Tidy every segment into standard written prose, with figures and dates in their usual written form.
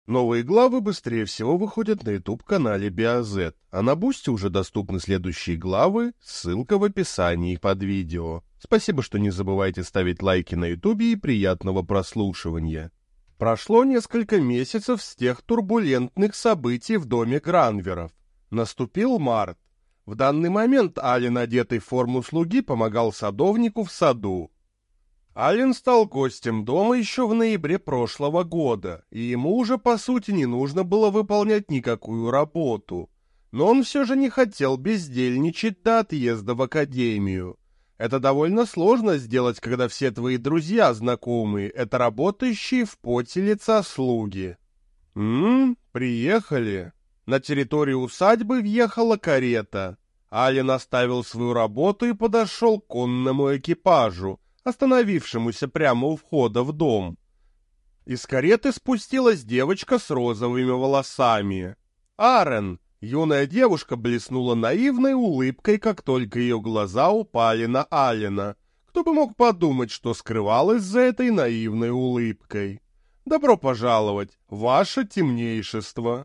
Новые главы быстрее всего выходят на YouTube-канале BioZ, а на Бусти уже доступны следующие главы, ссылка в описании под видео. Спасибо, что не забывайте ставить лайки на YouTube и приятного прослушивания. Прошло несколько месяцев с тех турбулентных событий в доме Гранверов. Наступил март. В данный момент Ален, одетый в форму слуги, помогал садовнику в саду. Ален стал гостем дома еще в ноябре прошлого года, и ему уже по сути не нужно было выполнять никакую работу. Но он все же не хотел бездельничать до отъезда в академию. Это довольно сложно сделать, когда все твои друзья, знакомые, это работающие в поте лица слуги. Приехали. На территорию усадьбы въехала карета. Ален оставил свою работу и подошел к конному экипажу, остановившемуся прямо у входа в дом. Из кареты спустилась девочка с розовыми волосами. Арен, юная девушка, блеснула наивной улыбкой, как только ее глаза упали на Алена. Кто бы мог подумать, что скрывалось за этой наивной улыбкой? «Добро пожаловать, ваше темнейшество!»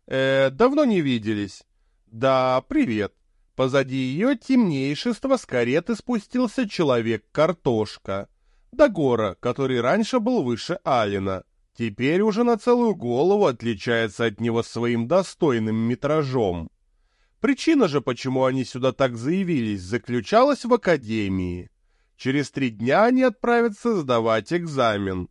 Давно не виделись?» «Да, привет!» Позади ее темнейшества с кареты спустился человек-картошка. Дагора, который раньше был выше Алена, теперь уже на целую голову отличается от него своим достойным метражом. Причина же, почему они сюда так заявились, заключалась в академии. Через 3 дня они отправятся сдавать экзамен.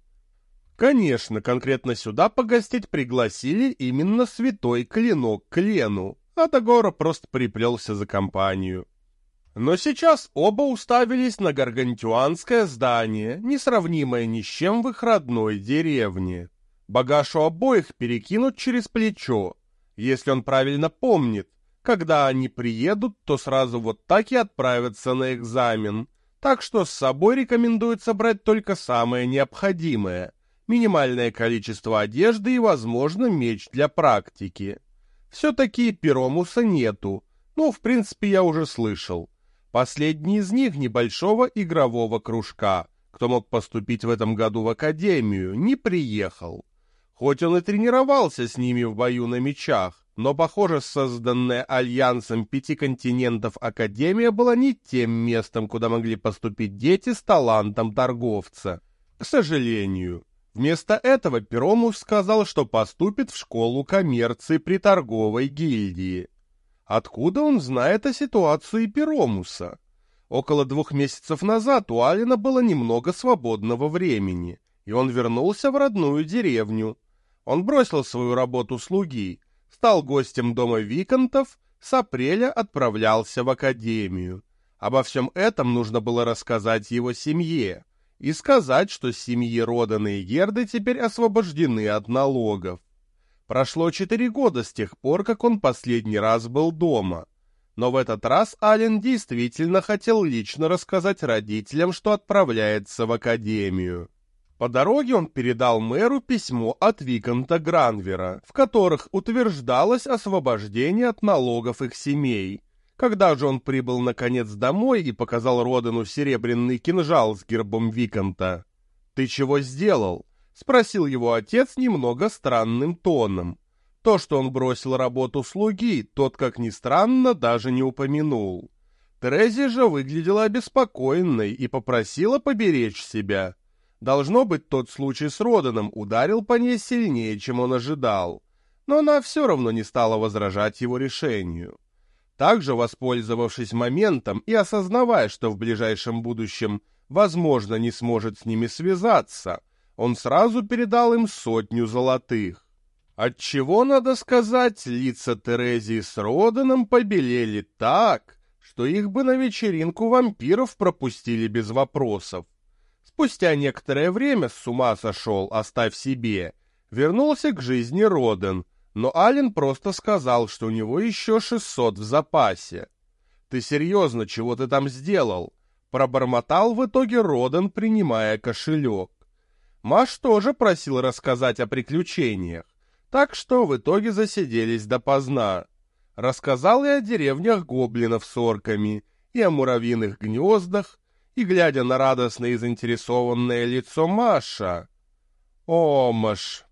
Конечно, конкретно сюда погостить пригласили именно святой клинок к Лену, а Дагора просто приплелся за компанию. Но сейчас оба уставились на гаргантюанское здание, несравнимое ни с чем в их родной деревне. Багаж у обоих перекинут через плечо. Если он правильно помнит, когда они приедут, то сразу вот так и отправятся на экзамен. Так что с собой рекомендуется брать только самое необходимое, минимальное количество одежды и, возможно, меч для практики. Все-таки Пиромуса нету, в принципе, я уже слышал. Последний из них небольшого игрового кружка, кто мог поступить в этом году в академию, не приехал. Хоть он и тренировался с ними в бою на мечах, но, похоже, созданная альянсом 5 континентов академия была не тем местом, куда могли поступить дети с талантом торговца. К сожалению. Вместо этого Пиромус сказал, что поступит в школу коммерции при торговой гильдии. Откуда он знает о ситуации Пиромуса? Около 2 месяцев назад у Алена было немного свободного времени, и он вернулся в родную деревню. Он бросил свою работу слуги, стал гостем дома виконтов, с апреля отправлялся в академию. Обо всем этом нужно было рассказать его семье. И сказать, что семьи Родана и Герды теперь освобождены от налогов. Прошло 4 года с тех пор, как он последний раз был дома. Но в этот раз Ален действительно хотел лично рассказать родителям, что отправляется в академию. По дороге он передал мэру письмо от виконта Гранвера, в которых утверждалось освобождение от налогов их семей. Когда же он прибыл наконец домой и показал Родану серебряный кинжал с гербом виконта? «Ты чего сделал?» — спросил его отец немного странным тоном. То, что он бросил работу слуги, тот, как ни странно, даже не упомянул. Терези же выглядела обеспокоенной и попросила поберечь себя. Должно быть, тот случай с Роданом ударил по ней сильнее, чем он ожидал, но она все равно не стала возражать его решению. Также, воспользовавшись моментом и осознавая, что в ближайшем будущем, возможно, не сможет с ними связаться, он сразу передал им 100 золотых. Отчего, надо сказать, лица Терезии с Роданом побелели так, что их бы на вечеринку вампиров пропустили без вопросов. Спустя некоторое время с ума сошел, оставь себе, вернулся к жизни Родан, но Ален просто сказал, что у него еще 600 в запасе. «Ты серьезно, чего ты там сделал?» Пробормотал в итоге Родан, принимая кошелек. Маш тоже просил рассказать о приключениях, так что в итоге засиделись допоздна. Рассказал и о деревнях гоблинов с орками, и о муравьиных гнездах, и, глядя на радостное и заинтересованное лицо Маша... «О, Маш!» —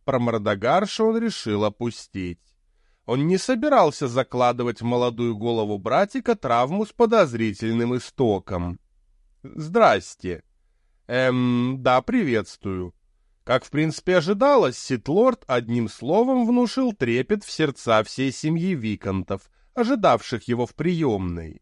про Мордогарша он решил опустить. Он не собирался закладывать в молодую голову братика травму с подозрительным истоком. «Здрасте». Да, приветствую». Как в принципе ожидалось, Ситлорд одним словом внушил трепет в сердца всей семьи виконтов, ожидавших его в приемной.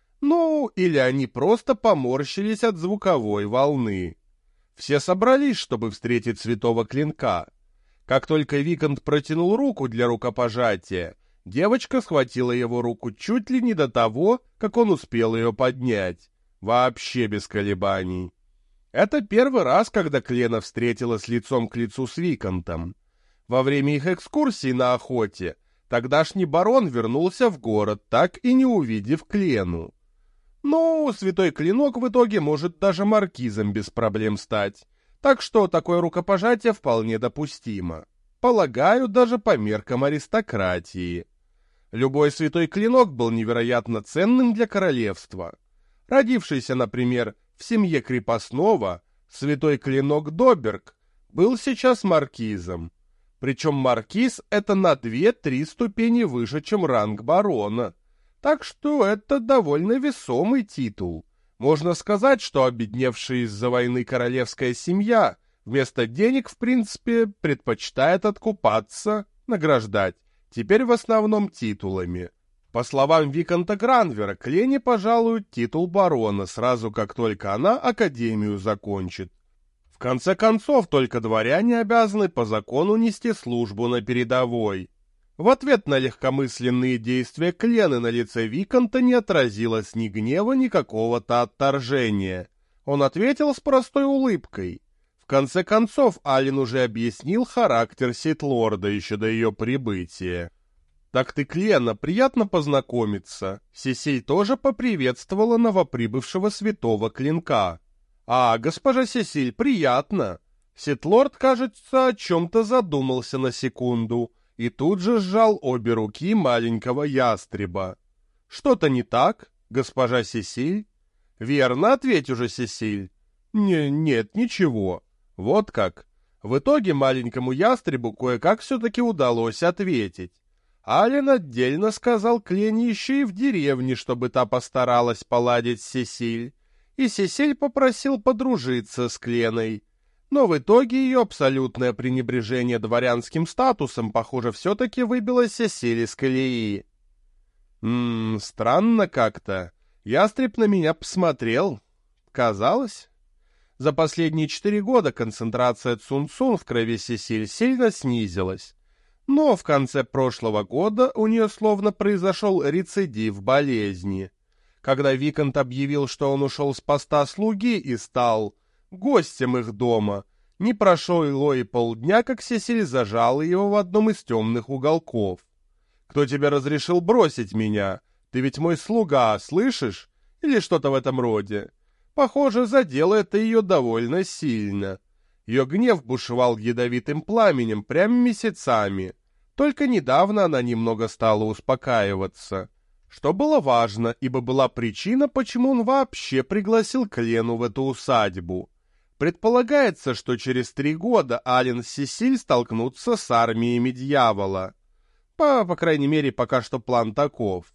Ну, или они просто поморщились от звуковой волны. Все собрались, чтобы встретить святого клинка. Как только виконт протянул руку для рукопожатия, девочка схватила его руку чуть ли не до того, как он успел ее поднять. Вообще без колебаний. Это первый раз, когда Клена встретилась лицом к лицу с виконтом. Во время их экскурсии на охоте тогдашний барон вернулся в город, так и не увидев Клену. Ну, святой клинок в итоге может даже маркизом без проблем стать, так что такое рукопожатие вполне допустимо. Полагаю, даже по меркам аристократии. Любой святой клинок был невероятно ценным для королевства. Родившийся, например, в семье крепостного, святой клинок Доберг был сейчас маркизом. Причем маркиз — это на 2-3 ступени выше, чем ранг барона. Так что это довольно весомый титул. Можно сказать, что обедневшая из-за войны королевская семья вместо денег, в принципе, предпочитает откупаться, награждать, теперь в основном титулами. По словам виконта Гранвера, Клене пожалуют титул барона сразу, как только она академию закончит. В конце концов, только дворяне обязаны по закону нести службу на передовой. В ответ на легкомысленные действия Клены на лице виконта не отразилось ни гнева, ни какого-то отторжения. Он ответил с простой улыбкой. В конце концов, Ален уже объяснил характер Ситлорда еще до ее прибытия. «Так ты, Клена, приятно познакомиться». Сесиль тоже поприветствовала новоприбывшего святого клинка. «А, госпожа Сесиль, приятно». Ситлорд, кажется, о чем-то задумался на секунду и тут же сжал обе руки маленького ястреба. «Что-то не так, госпожа Сесиль?» «Верно, ответь уже, Сесиль». «Нет, ничего». «Вот как». В итоге маленькому ястребу кое-как все-таки удалось ответить. Ален отдельно сказал Клене еще и в деревне, чтобы та постаралась поладить с Сесиль, и Сесиль попросил подружиться с Кленой. Но в итоге ее абсолютное пренебрежение дворянским статусом, похоже, все-таки выбило Сесиль из колеи. Странно как-то. Ястреб на меня посмотрел. Казалось? За последние 4 года концентрация цунцун в крови Сесиль сильно снизилась. Но в конце прошлого года у нее словно произошел рецидив болезни. Когда виконт объявил, что он ушел с поста слуги и стал гостем их дома, не прошло и полдня, как Сесиль зажала его в одном из темных уголков. «Кто тебе разрешил бросить меня? Ты ведь мой слуга, слышишь?» Или что-то в этом роде. Похоже, задело это ее довольно сильно. Ее гнев бушевал ядовитым пламенем прямо месяцами. Только недавно она немного стала успокаиваться. Что было важно, ибо была причина, почему он вообще пригласил Клену в эту усадьбу. Предполагается, что через 3 года Ален с Сесиль столкнутся с армиями дьявола. По крайней мере, пока что план таков.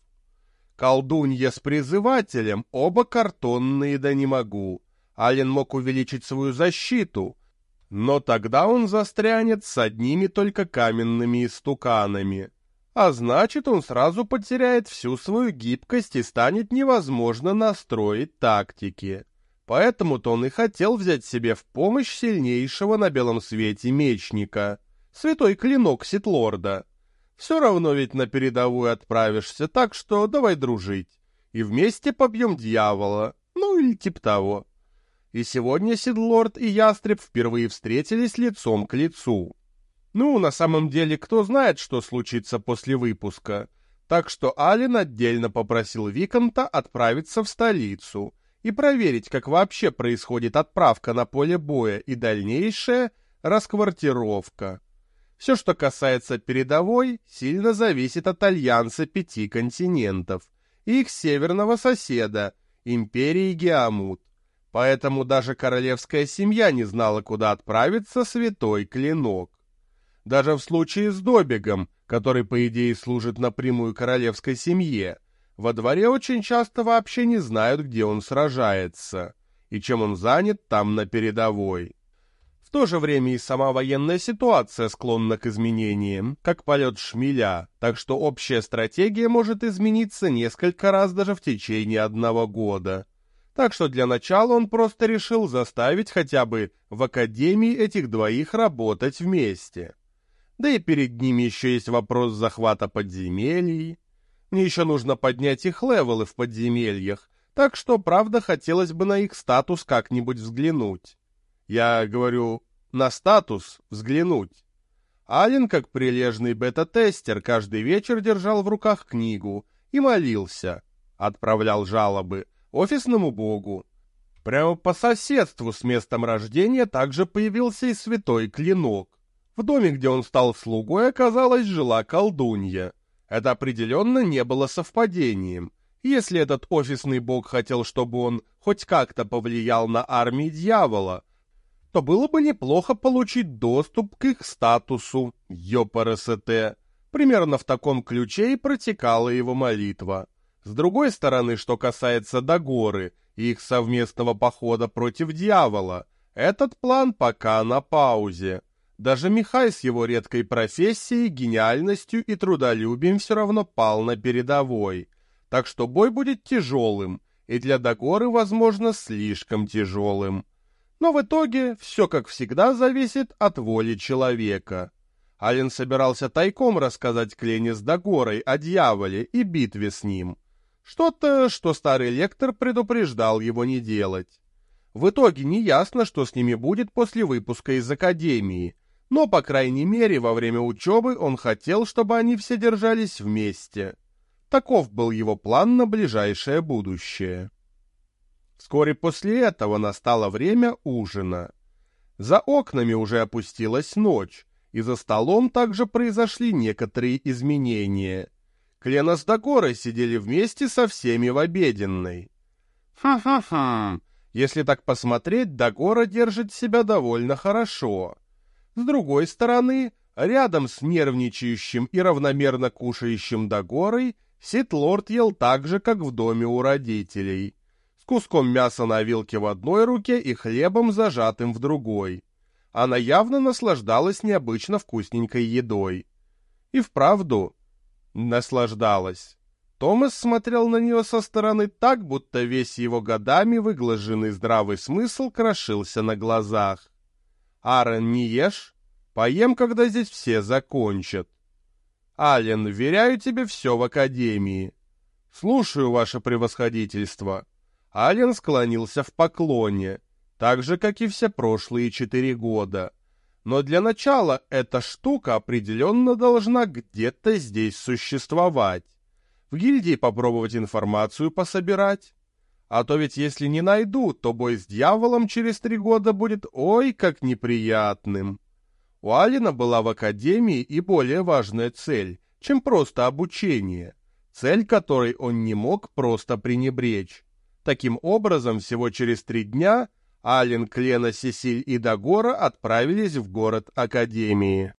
Колдунья с призывателем, оба картонные да не могу. Ален мог увеличить свою защиту, но тогда он застрянет с одними только каменными истуканами. А значит, он сразу потеряет всю свою гибкость и станет невозможно настроить тактики. Поэтому-то он и хотел взять себе в помощь сильнейшего на белом свете мечника, святой клинок Ситлорда. Все равно ведь на передовую отправишься, так что давай дружить. И вместе побьем дьявола, ну или типа того. И сегодня Ситлорд и Ястреб впервые встретились лицом к лицу. Ну, на самом деле, кто знает, что случится после выпуска. Так что Ален отдельно попросил виконта отправиться в столицу и проверить, как вообще происходит отправка на поле боя и дальнейшая расквартировка. Все, что касается передовой, сильно зависит от альянса 5 континентов и их северного соседа, империи Геамут. Поэтому даже королевская семья не знала, куда отправиться святой клинок. Даже в случае с Добигом, который, по идее, служит напрямую королевской семье, во дворе очень часто вообще не знают, где он сражается, и чем он занят там на передовой. В то же время и сама военная ситуация склонна к изменениям, как полет шмеля, так что общая стратегия может измениться несколько раз даже в течение одного года. Так что для начала он просто решил заставить хотя бы в академии этих двоих работать вместе. Да и перед ними еще есть вопрос захвата подземелий. Мне еще нужно поднять их левелы в подземельях, так что, правда, хотелось бы на их статус как-нибудь взглянуть. Я говорю, на статус взглянуть. Ален, как прилежный бета-тестер, каждый вечер держал в руках книгу и молился, отправлял жалобы офисному богу. Прямо по соседству с местом рождения также появился и святой клинок. В доме, где он стал слугой, оказалось, жила колдунья. Это определенно не было совпадением. Если этот офисный бог хотел, чтобы он хоть как-то повлиял на армию дьявола, то было бы неплохо получить доступ к их статусу, ёпрст. Примерно в таком ключе и протекала его молитва. С другой стороны, что касается Дагоры и их совместного похода против дьявола, этот план пока на паузе. Даже Михай с его редкой профессией, гениальностью и трудолюбием все равно пал на передовой. Так что бой будет тяжелым, и для Дагоры, возможно, слишком тяжелым. Но в итоге все, как всегда, зависит от воли человека. Ален собирался тайком рассказать Клене с Дагорой о дьяволе и битве с ним. Что-то, что старый лектор предупреждал его не делать. В итоге неясно, что с ними будет после выпуска из академии, но, по крайней мере, во время учебы он хотел, чтобы они все держались вместе. Таков был его план на ближайшее будущее. Вскоре после этого настало время ужина. За окнами уже опустилась ночь, и за столом также произошли некоторые изменения. Клена с Дагорой сидели вместе со всеми в обеденной. Ха-ха-ха. Если так посмотреть, Дагора держит себя довольно хорошо. С другой стороны, рядом с нервничающим и равномерно кушающим Дагорой Сит-лорд ел так же, как в доме у родителей, с куском мяса на вилке в одной руке и хлебом, зажатым в другой. Она явно наслаждалась необычно вкусненькой едой. И вправду наслаждалась. Томас смотрел на нее со стороны так, будто весь его годами выглаженный здравый смысл крошился на глазах. «Аарон, не ешь? Поем, когда здесь все закончат». «Ален, вверяю тебе все в академии». «Слушаю, ваше превосходительство». Ален склонился в поклоне, так же, как и все прошлые 4 года. Но для начала эта штука определенно должна где-то здесь существовать. В гильдии попробовать информацию пособирать. А то ведь если не найду, то бой с дьяволом через 3 года будет ой как неприятным. У Алина была в академии и более важная цель, чем просто обучение. Цель, которой он не мог просто пренебречь. Таким образом, всего через 3 дня Ален, Клена, Сесиль и Дагора отправились в город Академии.